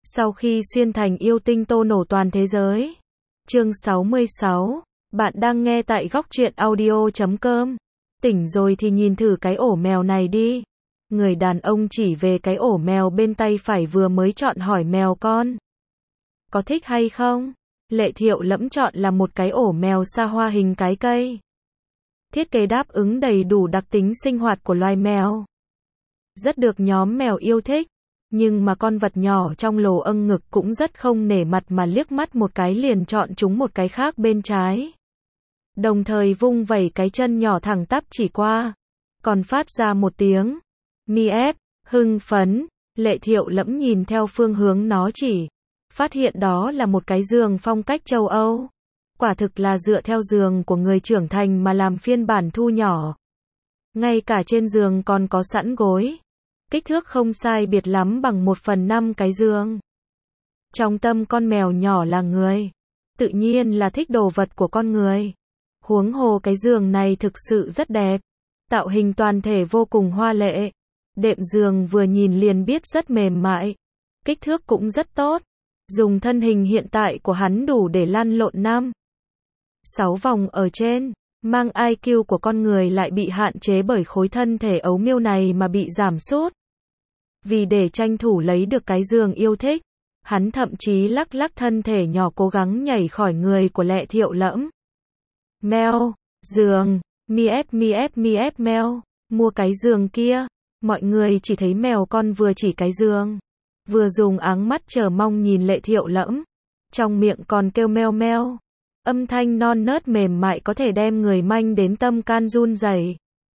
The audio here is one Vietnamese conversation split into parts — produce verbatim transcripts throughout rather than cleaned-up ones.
Sau khi xuyên thành yêu tinh tô nổ toàn thế giới. Chương sáu mươi sáu. Bạn đang nghe tại góc truyện audio chấm com. Tỉnh rồi thì nhìn thử cái ổ mèo này đi. Người đàn ông chỉ về cái ổ mèo bên tay phải vừa mới chọn hỏi mèo con. Có thích hay không? Lệ Thiệu Lẫm chọn là một cái ổ mèo sa hoa hình cái cây. Thiết kế đáp ứng đầy đủ đặc tính sinh hoạt của loài mèo. Rất được nhóm mèo yêu thích. Nhưng mà con vật nhỏ trong lồ âng ngực cũng rất không nể mặt mà liếc mắt một cái liền chọn chúng một cái khác bên trái. Đồng thời vung vẩy cái chân nhỏ thẳng tắp chỉ qua. Còn phát ra một tiếng mi ép, hưng phấn. Lệ Thiệu Lẫm nhìn theo phương hướng nó chỉ. Phát hiện đó là một cái giường phong cách châu Âu. Quả thực là dựa theo giường của người trưởng thành mà làm phiên bản thu nhỏ. Ngay cả trên giường còn có sẵn gối. Kích thước không sai biệt lắm bằng một phần năm cái giường. Trong tâm con mèo nhỏ là người. Tự nhiên là thích đồ vật của con người. Huống hồ cái giường này thực sự rất đẹp. Tạo hình toàn thể vô cùng hoa lệ. Đệm giường vừa nhìn liền biết rất mềm mại. Kích thước cũng rất tốt. Dùng thân hình hiện tại của hắn đủ để lăn lộn năm sáu vòng ở trên. Mang i kiu của con người lại bị hạn chế bởi khối thân thể ấu miêu này mà bị giảm sút. Vì để tranh thủ lấy được cái giường yêu thích, hắn thậm chí lắc lắc thân thể nhỏ cố gắng nhảy khỏi người của Lệ Thiệu Lẫm. Mèo, giường, mi ép mi ép mi ép mèo, mua cái giường kia. Mọi người chỉ thấy mèo con vừa chỉ cái giường, vừa dùng áng mắt chờ mong nhìn Lệ Thiệu Lẫm. Trong miệng còn kêu meo meo. Âm thanh non nớt mềm mại có thể đem người manh đến tâm can run rẩy.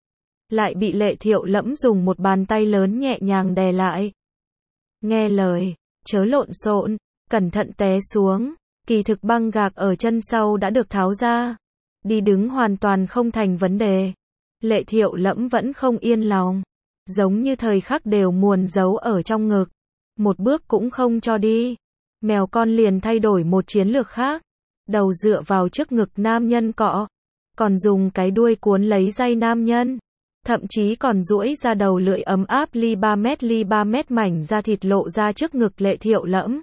Lại bị Lệ Thiệu Lẫm dùng một bàn tay lớn nhẹ nhàng đè lại. Nghe lời, chớ lộn xộn, cẩn thận té xuống. Kỳ thực băng gạc ở chân sau đã được tháo ra. Đi đứng hoàn toàn không thành vấn đề. Lệ Thiệu Lẫm vẫn không yên lòng. Giống như thời khắc đều muốn giấu ở trong ngực. Một bước cũng không cho đi. Mèo con liền thay đổi một chiến lược khác. Đầu dựa vào trước ngực nam nhân cọ. Còn dùng cái đuôi cuốn lấy dây nam nhân. Thậm chí còn duỗi ra đầu lưỡi ấm áp ly ba mét ly ba mét mảnh da thịt lộ ra trước ngực Lệ Thiệu Lẫm.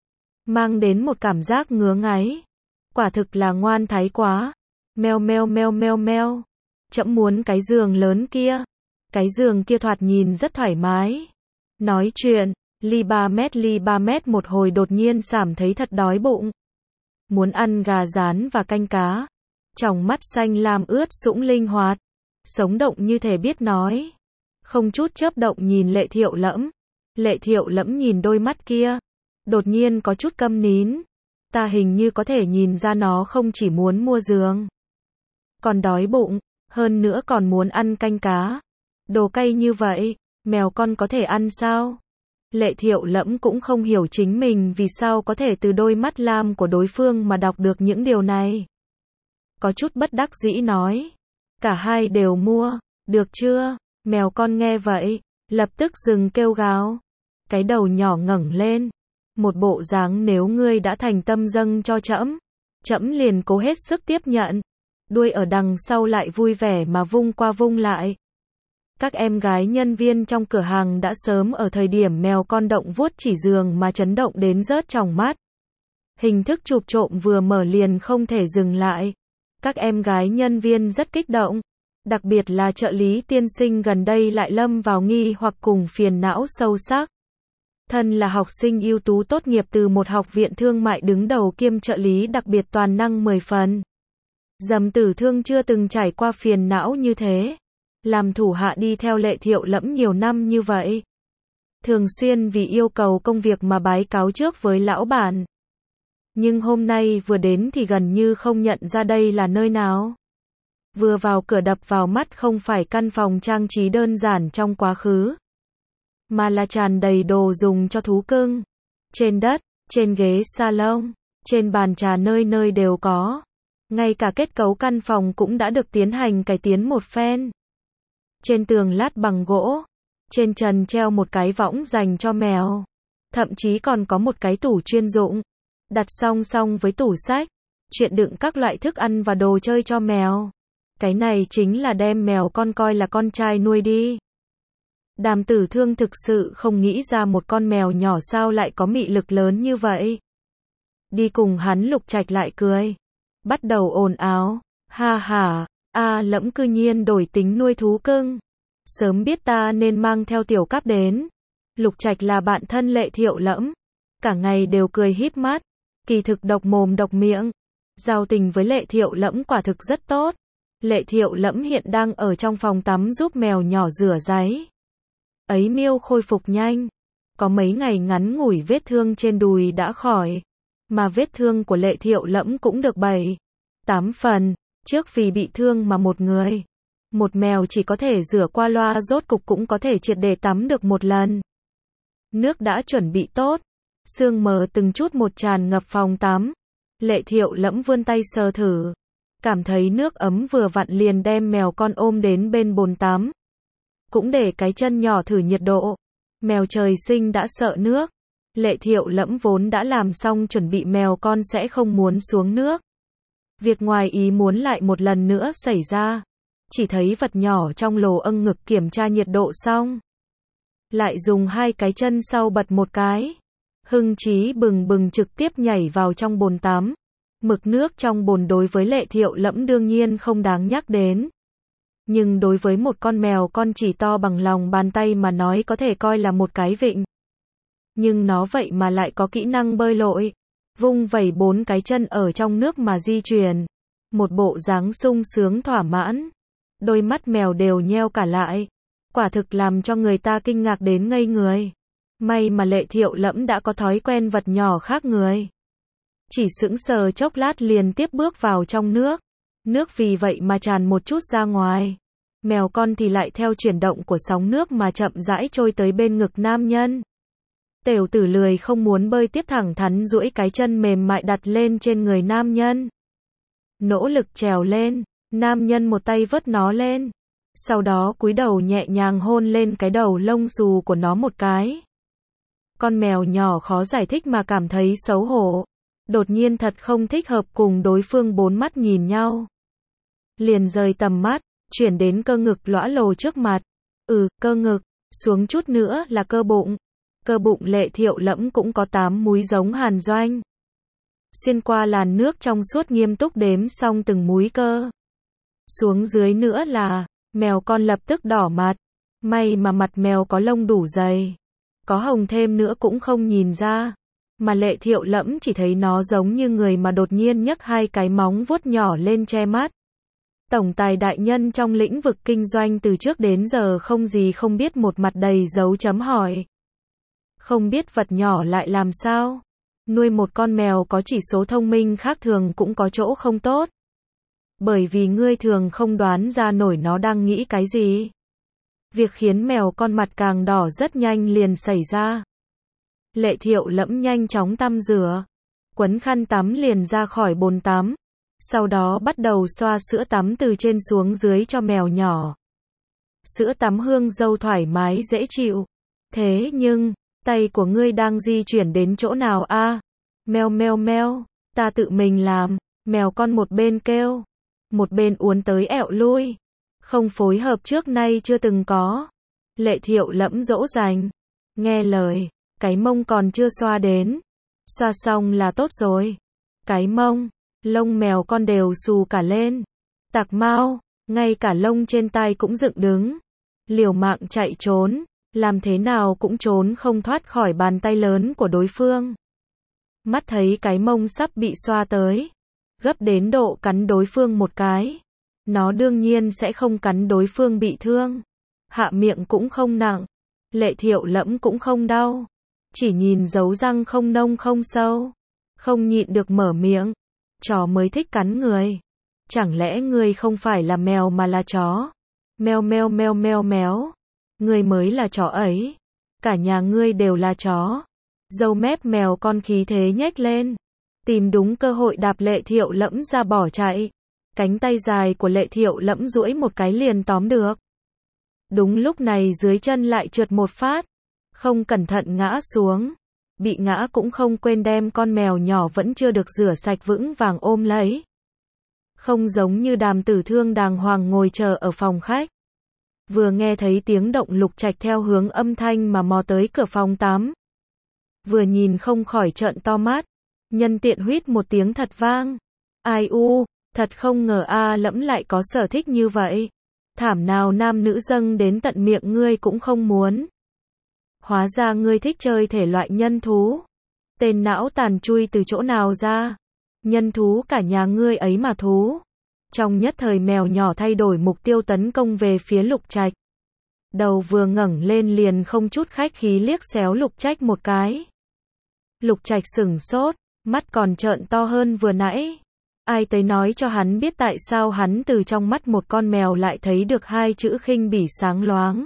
Mang đến một cảm giác ngứa ngáy. Quả thực là ngoan thái quá. Meo meo meo meo meo. Trẫm muốn cái giường lớn kia. Cái giường kia thoạt nhìn rất thoải mái. Nói chuyện, ly ba mét ly ba mét một hồi đột nhiên cảm thấy thật đói bụng. Muốn ăn gà rán và canh cá. Tròng mắt xanh lam ướt sũng linh hoạt. Sống động như thể biết nói. Không chút chớp động nhìn Lệ Thiệu Lẫm. Lệ Thiệu Lẫm nhìn đôi mắt kia. Đột nhiên có chút câm nín. Ta hình như có thể nhìn ra nó không chỉ muốn mua giường. Còn đói bụng. Hơn nữa còn muốn ăn canh cá. Đồ cay như vậy. Mèo con có thể ăn sao? Lệ Thiệu Lẫm cũng không hiểu chính mình vì sao có thể từ đôi mắt lam của đối phương mà đọc được những điều này. Có chút bất đắc dĩ nói. Cả hai đều mua, được chưa? Mèo con nghe vậy, lập tức dừng kêu gào. Cái đầu nhỏ ngẩng lên. Một bộ dáng nếu ngươi đã thành tâm dâng cho trẫm, trẫm liền cố hết sức tiếp nhận. Đuôi ở đằng sau lại vui vẻ mà vung qua vung lại. Các em gái nhân viên trong cửa hàng đã sớm ở thời điểm mèo con động vuốt chỉ giường mà chấn động đến rớt tròng mắt. Hình thức chụp trộm vừa mở liền không thể dừng lại. Các em gái nhân viên rất kích động. Đặc biệt là trợ lý tiên sinh gần đây lại lâm vào nghi hoặc cùng phiền não sâu sắc. Thân là học sinh ưu tú tốt nghiệp từ một học viện thương mại đứng đầu kiêm trợ lý đặc biệt toàn năng mười phần. Dầm Tử Thương chưa từng trải qua phiền não như thế. Làm thủ hạ đi theo Lệ Thiệu Lẫm nhiều năm như vậy. Thường xuyên vì yêu cầu công việc mà báo cáo trước với lão bản. Nhưng hôm nay vừa đến thì gần như không nhận ra đây là nơi nào. Vừa vào cửa đập vào mắt không phải căn phòng trang trí đơn giản trong quá khứ. Mà là tràn đầy đồ dùng cho thú cưng. Trên đất, trên ghế salon, trên bàn trà nơi nơi đều có. Ngay cả kết cấu căn phòng cũng đã được tiến hành cải tiến một phen. Trên tường lát bằng gỗ. Trên trần treo một cái võng dành cho mèo. Thậm chí còn có một cái tủ chuyên dụng. Đặt song song với tủ sách. Chuyện đựng các loại thức ăn và đồ chơi cho mèo. Cái này chính là đem mèo con coi là con trai nuôi đi. Đàm Tử Thương thực sự không nghĩ ra một con mèo nhỏ sao lại có mị lực lớn như vậy. Đi cùng hắn Lục Trạch lại cười. Bắt đầu ồn ào. Ha ha, a Lẫm cư nhiên đổi tính nuôi thú cưng. Sớm biết ta nên mang theo Tiểu Cáp đến. Lục Trạch là bạn thân Lệ Thiệu Lẫm. Cả ngày đều cười híp mắt. Kỳ thực độc mồm độc miệng. Giao tình với Lệ Thiệu Lẫm quả thực rất tốt. Lệ Thiệu Lẫm hiện đang ở trong phòng tắm giúp mèo nhỏ rửa ráy. Ấy miêu khôi phục nhanh. Có mấy ngày ngắn ngủi vết thương trên đùi đã khỏi. Mà vết thương của Lệ Thiệu Lẫm cũng được bảy, tám phần. Trước vì bị thương mà một người, một mèo chỉ có thể rửa qua loa rốt cục cũng có thể triệt để tắm được một lần. Nước đã chuẩn bị tốt. Sương mờ từng chút một tràn ngập phòng tắm. Lệ Thiệu Lẫm vươn tay sờ thử. Cảm thấy nước ấm vừa vặn liền đem mèo con ôm đến bên bồn tắm. Cũng để cái chân nhỏ thử nhiệt độ. Mèo trời sinh đã sợ nước. Lệ Thiệu Lẫm vốn đã làm xong chuẩn bị mèo con sẽ không muốn xuống nước. Việc ngoài ý muốn lại một lần nữa xảy ra. Chỉ thấy vật nhỏ trong lồ âng ngực kiểm tra nhiệt độ xong. Lại dùng hai cái chân sau bật một cái. Hưng chí bừng bừng trực tiếp nhảy vào trong bồn tắm. Mực nước trong bồn đối với Lệ Thiệu Lẫm đương nhiên không đáng nhắc đến. Nhưng đối với một con mèo con chỉ to bằng lòng bàn tay mà nói có thể coi là một cái vịnh. Nhưng nó vậy mà lại có kỹ năng bơi lội. Vung vẩy bốn cái chân ở trong nước mà di chuyển. Một bộ dáng sung sướng thỏa mãn. Đôi mắt mèo đều nheo cả lại. Quả thực làm cho người ta kinh ngạc đến ngây người. May mà Lệ Thiệu Lẫm đã có thói quen vật nhỏ khác người. Chỉ sững sờ chốc lát liền tiếp bước vào trong nước. Nước vì vậy mà tràn một chút ra ngoài. Mèo con thì lại theo chuyển động của sóng nước mà chậm rãi trôi tới bên ngực nam nhân. Tểu tử lười không muốn bơi tiếp thẳng thắn duỗi cái chân mềm mại đặt lên trên người nam nhân. Nỗ lực trèo lên, nam nhân một tay vớt nó lên. Sau đó cúi đầu nhẹ nhàng hôn lên cái đầu lông xù của nó một cái. Con mèo nhỏ khó giải thích mà cảm thấy xấu hổ. Đột nhiên thật không thích hợp cùng đối phương bốn mắt nhìn nhau. Liền rời tầm mắt, chuyển đến cơ ngực lõa lồ trước mặt. Ừ, cơ ngực, xuống chút nữa là cơ bụng. Cơ bụng Lệ Thiệu Lẫm cũng có tám múi giống Hàn Doanh. Xuyên qua làn nước trong suốt nghiêm túc đếm xong từng múi cơ. Xuống dưới nữa là, mèo con lập tức đỏ mặt. May mà mặt mèo có lông đủ dày. Có hồng thêm nữa cũng không nhìn ra. Mà Lệ Thiệu Lẫm chỉ thấy nó giống như người mà đột nhiên nhấc hai cái móng vuốt nhỏ lên che mắt. Tổng tài đại nhân trong lĩnh vực kinh doanh từ trước đến giờ không gì không biết, một mặt đầy dấu chấm hỏi. Không biết vật nhỏ lại làm sao? Nuôi một con mèo có chỉ số thông minh khác thường cũng có chỗ không tốt. Bởi vì ngươi thường không đoán ra nổi nó đang nghĩ cái gì. Việc khiến mèo con mặt càng đỏ rất nhanh liền xảy ra. Lệ Thiệu Lẫm nhanh chóng tắm rửa. Quấn khăn tắm liền ra khỏi bồn tắm. Sau đó bắt đầu xoa sữa tắm từ trên xuống dưới cho mèo nhỏ. Sữa tắm hương dâu thoải mái dễ chịu. Thế nhưng, tay của ngươi đang di chuyển đến chỗ nào a? À? Meo meo meo, ta tự mình làm. Mèo con một bên kêu, một bên uốn tới ẹo lui. Không phối hợp trước nay chưa từng có. Lệ Thiệu Lẫm dỗ dành. Nghe lời, cái mông còn chưa xoa đến. Xoa xong là tốt rồi. Cái mông, lông mèo con đều xù cả lên. Tạc mau, ngay cả lông trên tai cũng dựng đứng. Liều mạng chạy trốn, làm thế nào cũng trốn không thoát khỏi bàn tay lớn của đối phương. Mắt thấy cái mông sắp bị xoa tới, gấp đến độ cắn đối phương một cái. Nó đương nhiên sẽ không cắn đối phương bị thương. Hạ miệng cũng không nặng. Lệ Thiệu Lẫm cũng không đau. Chỉ nhìn dấu răng không nông không sâu. Không nhịn được mở miệng. Chó mới thích cắn người. Chẳng lẽ ngươi không phải là mèo mà là chó? Meo meo meo meo méo. Ngươi mới là chó ấy. Cả nhà ngươi đều là chó. Râu mép mèo con khí thế nhếch lên. Tìm đúng cơ hội đạp Lệ Thiệu Lẫm ra bỏ chạy. Cánh tay dài của Lệ Thiệu Lẫm duỗi một cái liền tóm được. Đúng lúc này dưới chân lại trượt một phát. Không cẩn thận ngã xuống. Bị ngã cũng không quên đem con mèo nhỏ vẫn chưa được rửa sạch vững vàng ôm lấy. Không giống như Đàm Tử Thương đàng hoàng ngồi chờ ở phòng khách. Vừa nghe thấy tiếng động Lục Trạch theo hướng âm thanh mà mò tới cửa phòng tắm. Vừa nhìn không khỏi trợn to mắt, nhân tiện huýt một tiếng thật vang. Ai u, thật không ngờ A Lẫm lại có sở thích như vậy. Thảm nào nam nữ dâng đến tận miệng ngươi cũng không muốn. Hóa ra ngươi thích chơi thể loại nhân thú. Tên não tàn chui từ chỗ nào ra? Nhân thú cả nhà ngươi ấy mà thú. Trong nhất thời mèo nhỏ thay đổi mục tiêu tấn công về phía Lục Trạch. Đầu vừa ngẩng lên liền không chút khách khí liếc xéo Lục Trạch một cái. Lục Trạch sửng sốt, mắt còn trợn to hơn vừa nãy. Ai tới nói cho hắn biết tại sao hắn từ trong mắt một con mèo lại thấy được hai chữ khinh bỉ sáng loáng.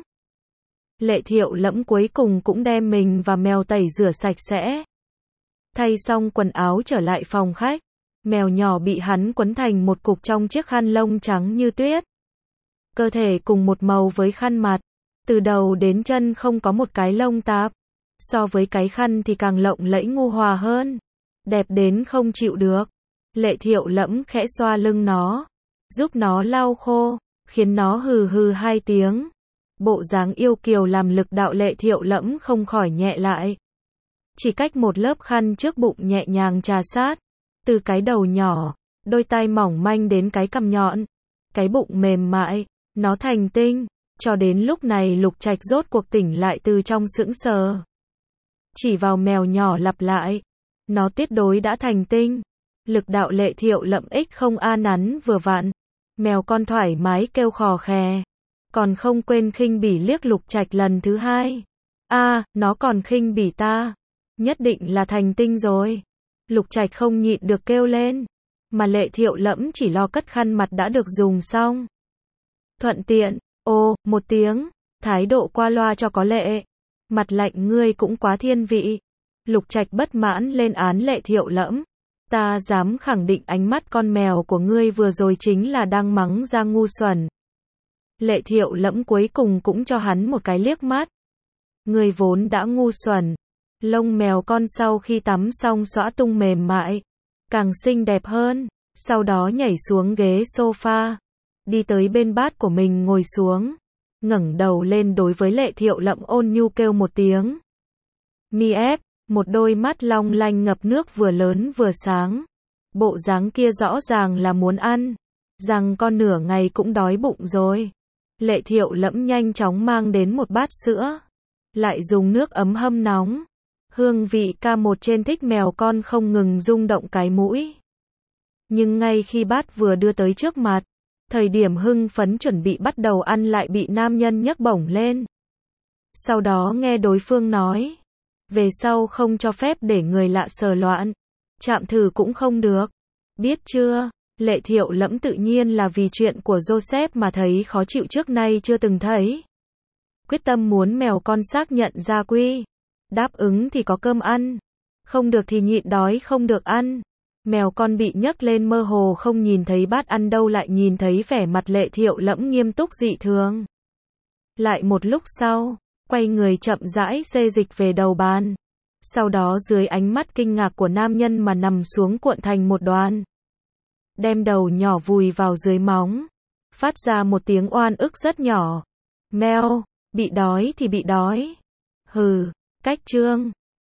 Lệ Thiệu Lẫm cuối cùng cũng đem mình và mèo tẩy rửa sạch sẽ. Thay xong quần áo trở lại phòng khách. Mèo nhỏ bị hắn quấn thành một cục trong chiếc khăn lông trắng như tuyết. Cơ thể cùng một màu với khăn mặt. Từ đầu đến chân không có một cái lông tạp. So với cái khăn thì càng lộng lẫy nhu hòa hơn. Đẹp đến không chịu được. Lệ Thiệu Lẫm khẽ xoa lưng nó. Giúp nó lau khô. Khiến nó hừ hừ hai tiếng. Bộ dáng yêu kiều làm lực đạo Lệ Thiệu Lẫm không khỏi nhẹ lại. Chỉ cách một lớp khăn trước bụng nhẹ nhàng trà sát. Từ cái đầu nhỏ, đôi tai mỏng manh đến cái cằm nhọn. Cái bụng mềm mại, nó thành tinh. Cho đến lúc này Lục Trạch rốt cuộc tỉnh lại từ trong sững sờ. Chỉ vào mèo nhỏ lặp lại. Nó tuyệt đối đã thành tinh. Lực đạo Lệ Thiệu Lẫm ích không a nắn vừa vặn. Mèo con thoải mái kêu khò khè. Còn không quên khinh bỉ liếc Lục Trạch lần thứ hai. A, à, nó còn khinh bỉ ta. Nhất định là thành tinh rồi. Lục Trạch không nhịn được kêu lên. Mà Lệ Thiệu Lẫm chỉ lo cất khăn mặt đã được dùng xong. Thuận tiện, ô, một tiếng. Thái độ qua loa cho có lệ. Mặt lạnh ngươi cũng quá thiên vị. Lục Trạch bất mãn lên án Lệ Thiệu Lẫm. Ta dám khẳng định ánh mắt con mèo của ngươi vừa rồi chính là đang mắng ra ngu xuẩn. Lệ Thiệu Lẫm cuối cùng cũng cho hắn một cái liếc mắt. Ngươi vốn đã ngu xuẩn. Lông mèo con sau khi tắm xong xõa tung mềm mại. Càng xinh đẹp hơn. Sau đó nhảy xuống ghế sofa. Đi tới bên bát của mình ngồi xuống. Ngẩng đầu lên đối với Lệ Thiệu Lẫm ôn nhu kêu một tiếng. Mi ép. Một đôi mắt long lanh ngập nước vừa lớn vừa sáng. Bộ dáng kia rõ ràng là muốn ăn. Rằng con nửa ngày cũng đói bụng rồi. Lệ Thiệu Lẫm nhanh chóng mang đến một bát sữa. Lại dùng nước ấm hâm nóng. Hương vị ca một trên thích mèo con không ngừng rung động cái mũi. Nhưng ngay khi bát vừa đưa tới trước mặt, thời điểm hưng phấn chuẩn bị bắt đầu ăn lại bị nam nhân nhấc bổng lên. Sau đó nghe đối phương nói. Về sau không cho phép để người lạ sờ loạn. Chạm thử cũng không được. Biết chưa? Lệ Thiệu Lẫm tự nhiên là vì chuyện của Joseph mà thấy khó chịu trước nay chưa từng thấy. Quyết tâm muốn mèo con xác nhận gia quy. Đáp ứng thì có cơm ăn. Không được thì nhịn đói không được ăn. Mèo con bị nhấc lên mơ hồ không nhìn thấy bát ăn đâu lại nhìn thấy vẻ mặt Lệ Thiệu Lẫm nghiêm túc dị thường. Lại một lúc sau, quay người chậm rãi xê dịch về đầu bàn. Sau đó dưới ánh mắt kinh ngạc của nam nhân mà nằm xuống cuộn thành một đoàn. Đem đầu nhỏ vùi vào dưới móng. Phát ra một tiếng oan ức rất nhỏ. Mèo, bị đói thì bị đói. Hừ, cách trương.